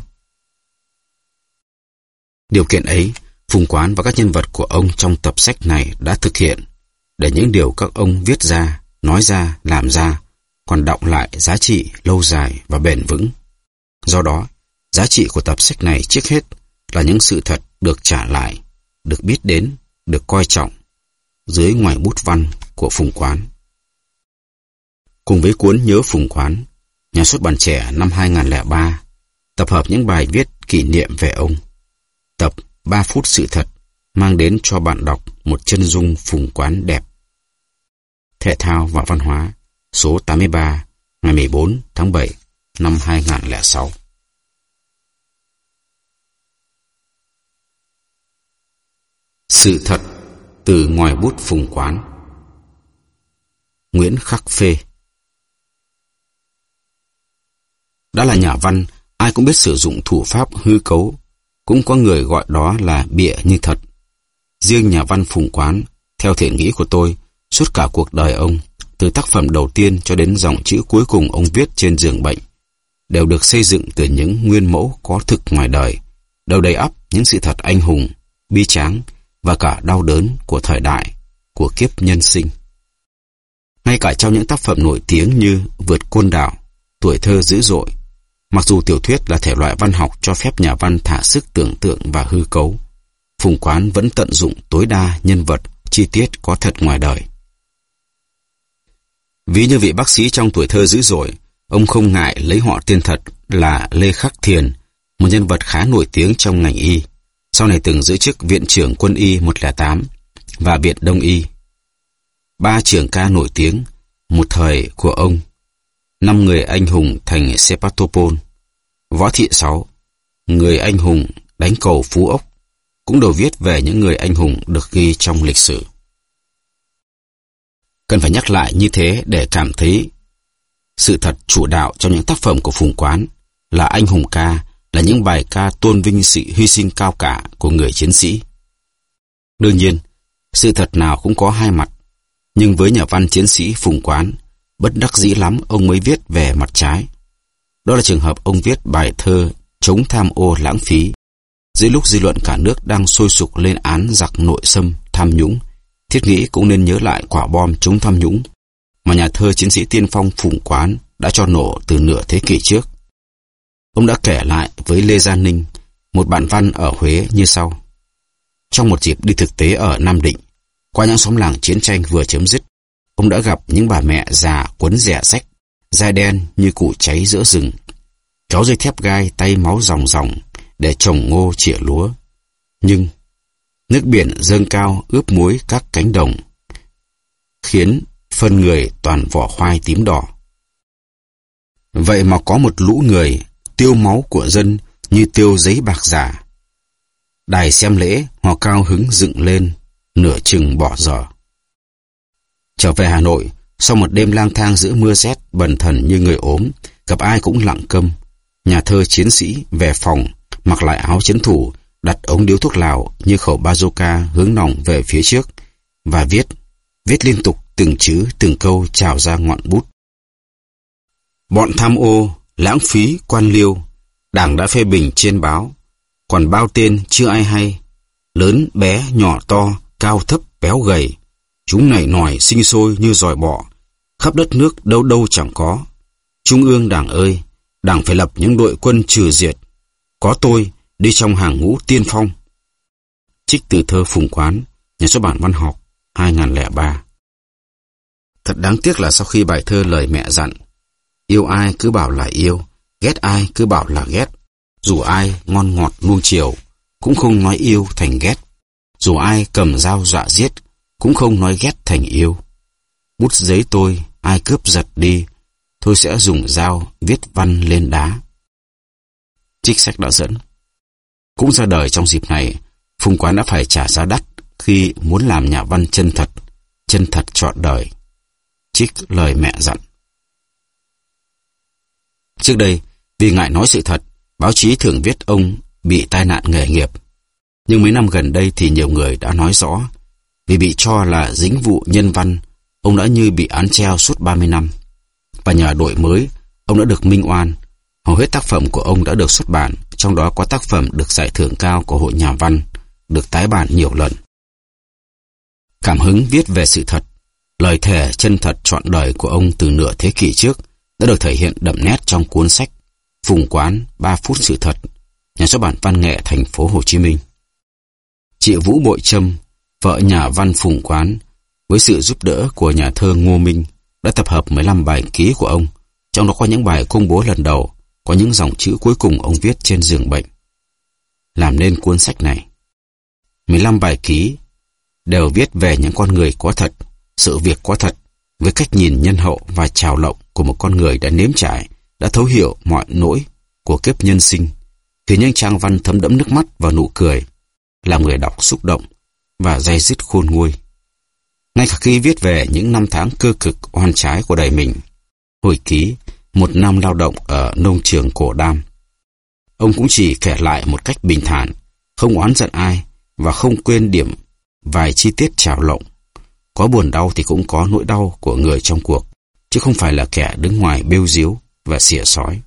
Điều kiện ấy, Phùng Quán và các nhân vật của ông trong tập sách này đã thực hiện, để những điều các ông viết ra, nói ra, làm ra còn đọng lại giá trị lâu dài và bền vững. Do đó, giá trị của tập sách này trước hết là những sự thật được trả lại, được biết đến, được coi trọng dưới ngòi bút văn của Phùng Quán. Cùng với cuốn Nhớ Phùng Quán, Nhà xuất bản Trẻ năm 2003 tập hợp những bài viết kỷ niệm về ông. Tập 3 phút sự thật mang đến cho bạn đọc một chân dung Phùng Quán đẹp. Thể thao và Văn hóa số 83 ngày 14 tháng 7 năm 2006. Sự thật từ ngòi bút Phùng Quán. Nguyễn Khắc Phê. Đã là nhà văn, ai cũng biết sử dụng thủ pháp hư cấu, cũng có người gọi đó là bịa như thật. Riêng nhà văn Phùng Quán, theo thể nghĩ của tôi, suốt cả cuộc đời ông, từ tác phẩm đầu tiên cho đến dòng chữ cuối cùng ông viết trên giường bệnh, đều được xây dựng từ những nguyên mẫu có thực ngoài đời, đều đầy ắp những sự thật anh hùng, bi tráng và cả đau đớn của thời đại, của kiếp nhân sinh. Ngay cả trong những tác phẩm nổi tiếng như Vượt Côn Đảo, Tuổi Thơ Dữ Dội, mặc dù tiểu thuyết là thể loại văn học cho phép nhà văn thả sức tưởng tượng và hư cấu, Phùng Quán vẫn tận dụng tối đa nhân vật, chi tiết có thật ngoài đời. Ví như vị bác sĩ trong Tuổi Thơ Dữ Dội, ông không ngại lấy họ tên thật là Lê Khắc Thiền, một nhân vật khá nổi tiếng trong ngành y, sau này từng giữ chức Viện trưởng Quân y 108 và Viện Đông y. 3 trưởng ca nổi tiếng một thời của ông: 5 người anh hùng thành Sebastopol, Võ Thị Sáu, người anh hùng đánh cầu Phú Ốc, cũng đều viết về những người anh hùng được ghi trong lịch sử. Cần phải nhắc lại như thế để cảm thấy sự thật chủ đạo trong những tác phẩm của Phùng Quán là anh hùng ca, là những bài ca tôn vinh sự hy sinh cao cả của người chiến sĩ. Đương nhiên, sự thật nào cũng có hai mặt, nhưng với nhà văn chiến sĩ Phùng Quán, bất đắc dĩ lắm ông mới viết về mặt trái. Đó là trường hợp ông viết bài thơ chống tham ô lãng phí, giữa lúc dư luận cả nước đang sôi sục lên án giặc nội xâm, tham nhũng. Thiết nghĩ cũng nên nhớ lại quả bom chống tham nhũng mà nhà thơ chiến sĩ tiên phong Phùng Quán đã cho nổ từ nửa thế kỷ trước. Ông đã kể lại với Lê Gia Ninh, một bạn văn ở Huế như sau. Trong một dịp đi thực tế ở Nam Định, qua những xóm làng chiến tranh vừa chấm dứt, ông đã gặp những bà mẹ già quấn rẻ rách, da đen như củ cháy giữa rừng, trói dây thép gai, tay máu ròng ròng để trồng ngô chĩa lúa. Nhưng nước biển dâng cao ướp muối các cánh đồng, khiến phân người toàn vỏ khoai tím đỏ. Vậy mà có một lũ người tiêu máu của dân như tiêu giấy bạc giả. Đài xem lễ họ cao hứng dựng lên, nửa chừng bỏ dở. Trở về Hà Nội, sau một đêm lang thang giữa mưa rét, bần thần như người ốm, gặp ai cũng lặng câm, nhà thơ chiến sĩ về phòng, mặc lại áo chiến thủ, đặt ống điếu thuốc lào như khẩu bazooka hướng nòng về phía trước, và viết liên tục từng chữ từng câu trào ra ngọn bút. Bọn tham ô, lãng phí, quan liêu, Đảng đã phê bình trên báo, còn bao tên chưa ai hay, lớn bé nhỏ to, cao thấp béo gầy, chúng nảy nòi sinh sôi như giòi bọ, khắp đất nước đâu đâu chẳng có. Trung ương Đảng ơi, Đảng phải lập những đội quân trừ diệt, có tôi đi trong hàng ngũ tiên phong. Trích từ thơ Phùng Quán, Nhà xuất bản Văn học, 2003. Thật đáng tiếc là sau khi bài thơ lời mẹ dặn, yêu ai cứ bảo là yêu, ghét ai cứ bảo là ghét, dù ai ngon ngọt nuông chiều, cũng không nói yêu thành ghét, dù ai cầm dao dọa giết, cũng không nói ghét thành yêu. Bút giấy tôi ai cướp giật đi, tôi sẽ dùng dao viết văn lên đá. Trích sách đã dẫn. Cũng ra đời trong dịp này, Phùng Quán đã phải trả giá đắt khi muốn làm nhà văn chân thật trọn đời. Trích lời mẹ dặn. Trước đây, vì ngại nói sự thật, báo chí thường viết ông bị tai nạn nghề nghiệp. Nhưng mấy năm gần đây thì nhiều người đã nói rõ, vì bị cho là dính vụ nhân văn, ông đã như bị án treo suốt 30 năm. Và nhờ đổi mới, ông đã được minh oan. Hầu hết tác phẩm của ông đã được xuất bản, trong đó có tác phẩm được giải thưởng cao của Hội Nhà văn, được tái bản nhiều lần. Cảm hứng viết về sự thật, lời thề chân thật trọn đời của ông từ nửa thế kỷ trước đã được thể hiện đậm nét trong cuốn sách Phùng Quán 3 phút sự thật, Nhà xuất bản Văn nghệ Thành phố Hồ Chí Minh. Chị Vũ Bội Trâm, vợ nhà văn Phùng Quán, với sự giúp đỡ của nhà thơ Ngô Minh, đã tập hợp 15 bài ký của ông, trong đó có những bài công bố lần đầu, có những dòng chữ cuối cùng ông viết trên giường bệnh. Làm nên cuốn sách này, 15 bài ký đều viết về những con người có thật, sự việc có thật, với cách nhìn nhân hậu và trào lộng của một con người đã nếm trải, đã thấu hiểu mọi nỗi của kiếp nhân sinh, thì những trang văn thấm đẫm nước mắt và nụ cười, làm người đọc xúc động, và day dứt khôn nguôi. Ngay cả khi viết về những năm tháng cơ cực oan trái của đời mình, hồi ký một năm lao động ở nông trường Cổ Đam, ông cũng chỉ kể lại một cách bình thản, không oán giận ai và không quên điểm vài chi tiết trào lộng. Có buồn đau thì cũng có nỗi đau của người trong cuộc, chứ không phải là kẻ đứng ngoài bêu díu và xỉa xói.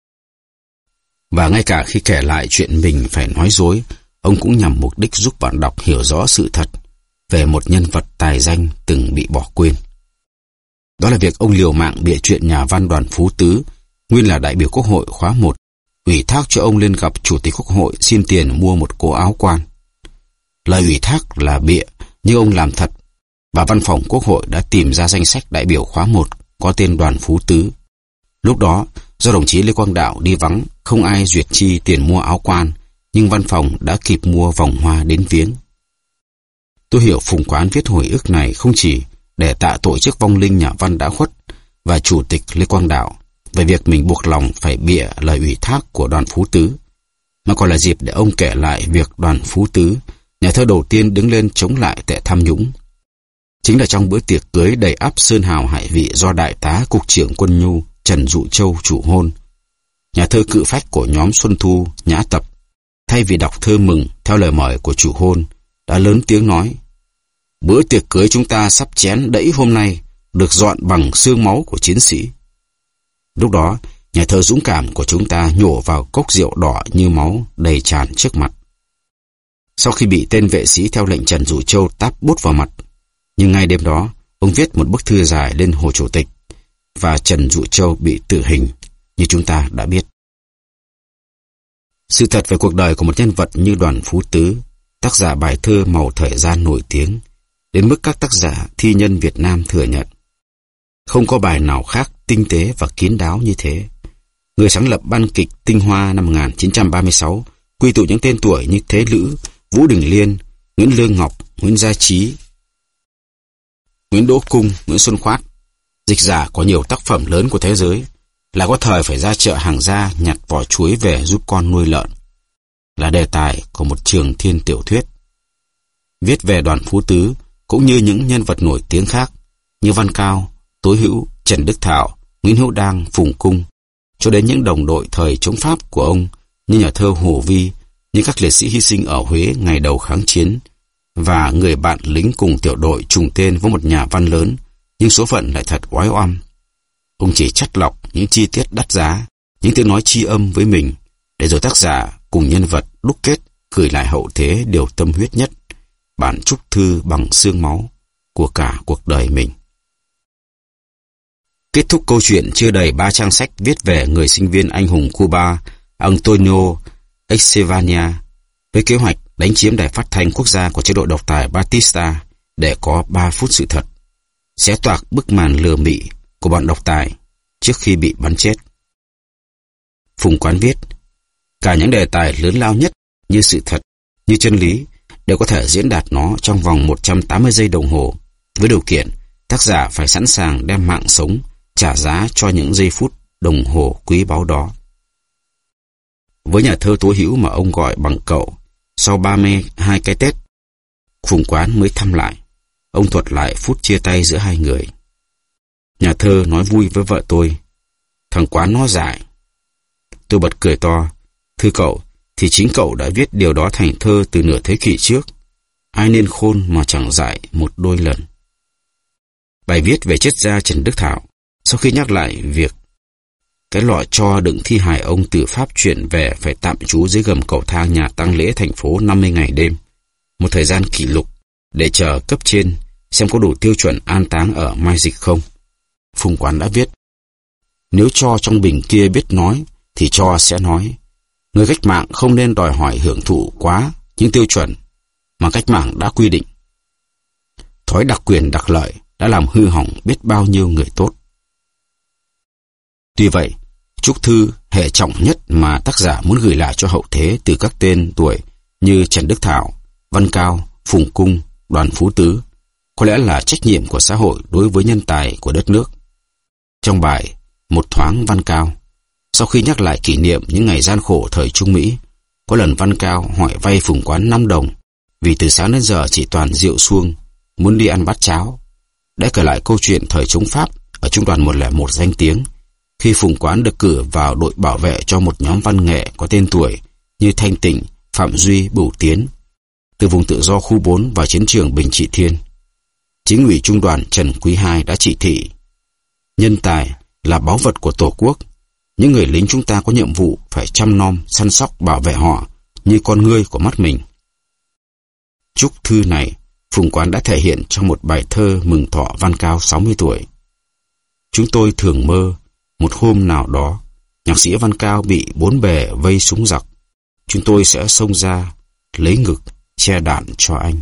Và ngay cả khi kể lại chuyện mình phải nói dối, ông cũng nhằm mục đích giúp bạn đọc hiểu rõ sự thật về một nhân vật tài danh từng bị bỏ quên. Đó là việc ông liều mạng bịa chuyện nhà văn Đoàn Phú Tứ, nguyên là đại biểu Quốc hội khóa 1, ủy thác cho ông lên gặp Chủ tịch Quốc hội xin tiền mua một cố áo quan. Lời ủy thác là bịa, nhưng ông làm thật, và văn phòng Quốc hội đã tìm ra danh sách đại biểu khóa 1 có tên Đoàn Phú Tứ. Lúc đó, do đồng chí Lê Quang Đạo đi vắng, không ai duyệt chi tiền mua áo quan, nhưng văn phòng đã kịp mua vòng hoa đến viếng. Tôi hiểu Phùng Quán viết hồi ức này không chỉ để tạ tội trước vong linh nhà văn đã khuất và Chủ tịch Lê Quang Đạo về việc mình buộc lòng phải bịa lời ủy thác của Đoàn Phú Tứ, mà còn là dịp để ông kể lại việc Đoàn Phú Tứ, nhà thơ đầu tiên đứng lên chống lại tệ tham nhũng. Chính là trong bữa tiệc cưới đầy ắp sơn hào hải vị do Đại tá Cục trưởng Quân Nhu Trần Dụ Châu chủ hôn, nhà thơ cự phách của nhóm Xuân Thu Nhã Tập, thay vì đọc thơ mừng theo lời mời của chủ hôn, đã lớn tiếng nói: "Bữa tiệc cưới chúng ta sắp chén đẫy hôm nay được dọn bằng xương máu của chiến sĩ." Lúc đó, nhà thơ dũng cảm của chúng ta nhổ vào cốc rượu đỏ như máu đầy tràn trước mặt. Sau khi bị tên vệ sĩ theo lệnh Trần Dụ Châu táp bút vào mặt, nhưng ngay đêm đó, ông viết một bức thư dài lên Hồ Chủ tịch, và Trần Dụ Châu bị tử hình, như chúng ta đã biết. Sự thật về cuộc đời của một nhân vật như Đoàn Phú Tứ, tác giả bài thơ Màu Thời Gian nổi tiếng, đến mức các tác giả thi nhân Việt Nam thừa nhận. Không có bài nào khác tinh tế và kín đáo như thế. Người sáng lập ban kịch Tinh Hoa năm 1936 quy tụ những tên tuổi như Thế Lữ, Vũ Đình Liên, Nguyễn Lương Ngọc, Nguyễn Gia Trí, Nguyễn Đỗ Cung, Nguyễn Xuân Khoát, dịch giả có nhiều tác phẩm lớn của thế giới, là có thời phải ra chợ Hàng Gia nhặt vỏ chuối về giúp con nuôi lợn, là đề tài của một trường thiên tiểu thuyết. Viết về Đoàn Phú Tứ cũng như những nhân vật nổi tiếng khác như Văn Cao, Tố Hữu, Trần Đức Thảo, Nguyễn Hữu Đang, Phùng Cung, cho đến những đồng đội thời chống Pháp của ông như nhà thơ Hồ Vi, như các liệt sĩ hy sinh ở Huế ngày đầu kháng chiến, và người bạn lính cùng tiểu đội trùng tên với một nhà văn lớn, nhưng số phận lại thật oái oăm. Ông chỉ chắt lọc những chi tiết đắt giá, những tiếng nói tri âm với mình, để rồi tác giả cùng nhân vật đúc kết gửi lại hậu thế điều tâm huyết nhất, bản chúc thư bằng xương máu của cả cuộc đời mình. Kết thúc câu chuyện chưa đầy 3 trang sách viết về người sinh viên anh hùng Cuba Antonio Echevarria, với kế hoạch đánh chiếm đài phát thanh quốc gia của chế độ độc tài Batista để có 3 phút sự thật, xé toạc bức màn lừa mị của bọn độc tài trước khi bị bắn chết. Phùng Quán viết, cả những đề tài lớn lao nhất như sự thật, như chân lý đều có thể diễn đạt nó trong vòng 180 giây đồng hồ, với điều kiện tác giả phải sẵn sàng đem mạng sống trả giá cho những giây phút đồng hồ quý báu đó. Với nhà thơ Tố Hữu mà ông gọi bằng cậu, sau 32 cái Tết, Phùng Quán mới thăm lại. Ông thuật lại phút chia tay giữa hai người. Nhà thơ nói vui với vợ tôi, thằng Quán nó dại. Tôi bật cười to, thưa cậu, thì chính cậu đã viết điều đó thành thơ từ nửa thế kỷ trước. Ai nên khôn mà chẳng dại một đôi lần. Bài viết về triết gia Trần Đức Thảo, sau khi nhắc lại việc cái lọ tro đựng thi hài ông từ Pháp chuyển về phải tạm trú dưới gầm cầu thang nhà tang lễ thành phố 50 ngày đêm, một thời gian kỷ lục, để chờ cấp trên xem có đủ tiêu chuẩn an táng ở Mai Dịch không. Phùng Quán đã viết, nếu tro trong bình kia biết nói thì tro sẽ nói. Người cách mạng không nên đòi hỏi hưởng thụ quá những tiêu chuẩn mà cách mạng đã quy định. Thói đặc quyền đặc lợi đã làm hư hỏng biết bao nhiêu người tốt. Tuy vậy, chúc thư hệ trọng nhất mà tác giả muốn gửi lại cho hậu thế từ các tên tuổi như Trần Đức Thảo, Văn Cao, Phùng Cung, Đoàn Phú Tứ có lẽ là trách nhiệm của xã hội đối với nhân tài của đất nước. Trong bài Một thoáng Văn Cao, sau khi nhắc lại kỷ niệm những ngày gian khổ thời Trung Mỹ, có lần Văn Cao hỏi vay Phùng Quán 5 đồng vì từ sáng đến giờ chỉ toàn rượu suông, muốn đi ăn bát cháo. Đã kể lại câu chuyện thời chống Pháp ở trung đoàn 101 danh tiếng, khi Phùng Quán được cử vào đội bảo vệ cho một nhóm văn nghệ có tên tuổi như Thanh Tịnh, Phạm Duy, Bửu Tiến, từ vùng tự do khu 4 vào chiến trường Bình Trị Thiên. Chính ủy trung đoàn Trần Quý II đã chỉ thị: nhân tài là báu vật của Tổ quốc. Những người lính chúng ta có nhiệm vụ phải chăm nom, săn sóc, bảo vệ họ như con ngươi của mắt mình. Chúc thư này, Phùng Quán đã thể hiện trong một bài thơ mừng thọ Văn Cao 60 tuổi. Chúng tôi thường mơ, một hôm nào đó, nhạc sĩ Văn Cao bị bốn bề vây súng giặc. Chúng tôi sẽ xông ra, lấy ngực, che đạn cho anh.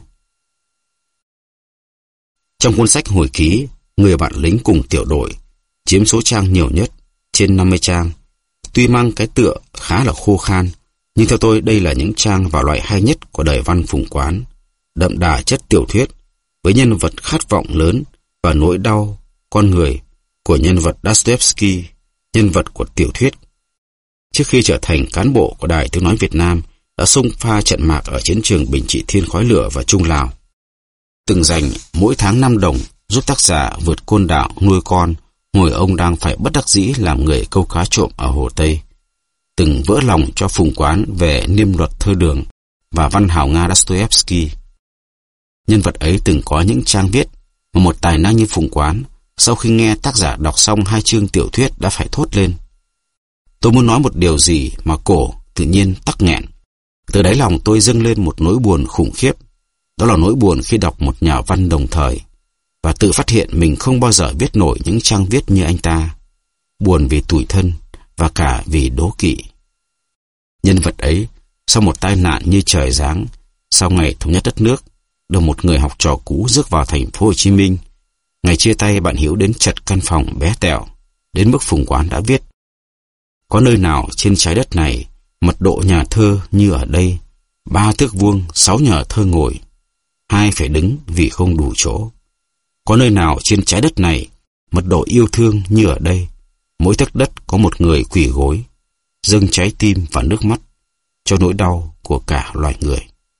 Trong cuốn sách hồi ký, Người bạn lính cùng tiểu đội, chiếm số trang nhiều nhất, trên 50 trang. Tuy mang cái tựa khá là khô khan, nhưng theo tôi đây là những trang vào loại hay nhất của đời văn Phùng Quán, đậm đà chất tiểu thuyết, với nhân vật khát vọng lớn và nỗi đau con người của nhân vật Dostoevsky, nhân vật của tiểu thuyết. Trước khi trở thành cán bộ của Đài Tiếng nói Việt Nam, đã xung pha trận mạc ở chiến trường Bình Trị Thiên khói lửa và Trung Lào. Từng dành mỗi tháng 5 đồng giúp tác giả vượt côn đảo nuôi con, hồi ông đang phải bất đắc dĩ làm người câu cá trộm ở Hồ Tây. Từng vỡ lòng cho Phùng Quán về niêm luật thơ đường và văn hào Nga Dostoevsky. Nhân vật ấy từng có những trang viết mà một tài năng như Phùng Quán, sau khi nghe tác giả đọc xong 2 chương tiểu thuyết đã phải thốt lên: tôi muốn nói một điều gì mà cổ tự nhiên tắc nghẹn. Từ đáy lòng tôi dâng lên một nỗi buồn khủng khiếp. Đó là nỗi buồn khi đọc một nhà văn đồng thời và tự phát hiện mình không bao giờ viết nổi những trang viết như anh ta. Buồn vì tủi thân và cả vì đố kỵ. Nhân vật ấy, sau một tai nạn như trời giáng, sau ngày thống nhất đất nước, được một người học trò cũ rước vào thành phố Hồ Chí Minh. Ngày chia tay, bạn Hiếu đến chật căn phòng bé tẹo, đến mức Phùng Quán đã viết: có nơi nào trên trái đất này mật độ nhà thơ như ở đây, 3 thước vuông 6 nhà thơ ngồi, 2 phải đứng vì không đủ chỗ. Có nơi nào trên trái đất này mật độ yêu thương như ở đây, mỗi tấc đất có một người quỳ gối, dâng trái tim và nước mắt cho nỗi đau của cả loài người.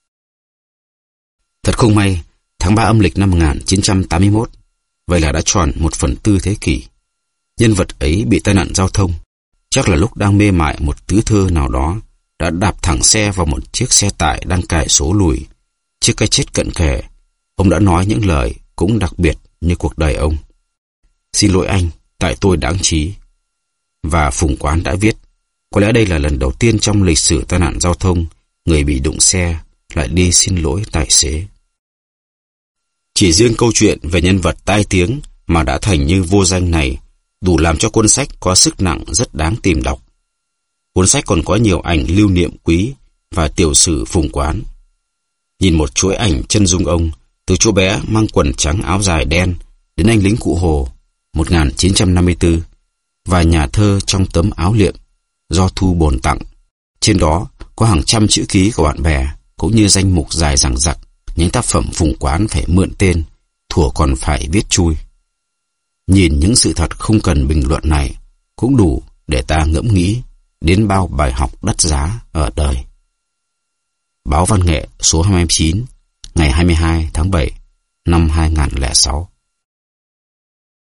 Thật không may, tháng 3 âm lịch năm 1981, vậy là đã tròn 1/4 thế kỷ. Nhân vật ấy bị tai nạn giao thông, chắc là lúc đang mê mải một tứ thơ nào đó, đã đạp thẳng xe vào một chiếc xe tải đang cài số lùi. Trước cái chết cận kề, ông đã nói những lời cũng đặc biệt như cuộc đời ông: xin lỗi anh, tại tôi đáng trí. Và Phùng Quán đã viết: có lẽ đây là lần đầu tiên trong lịch sử tai nạn giao thông, người bị đụng xe lại đi xin lỗi tài xế. Chỉ riêng câu chuyện về nhân vật tai tiếng mà đã thành như vô danh này đủ làm cho cuốn sách có sức nặng rất đáng tìm đọc. Cuốn sách còn có nhiều ảnh lưu niệm quý và tiểu sử Phùng Quán. Nhìn một chuỗi ảnh chân dung ông, từ chỗ bé mang quần trắng áo dài đen đến anh lính Cụ Hồ 1954, và nhà thơ trong tấm áo liệm do Thu Bồn tặng. Trên đó có hàng trăm chữ ký của bạn bè, cũng như danh mục dài dằng dặc những tác phẩm Phùng Quán phải mượn tên, thuở còn phải viết chui. Nhìn những sự thật không cần bình luận này cũng đủ để ta ngẫm nghĩ đến bao bài học đắt giá ở đời. Báo Văn nghệ số 29, ngày 22 tháng 7 năm 2006.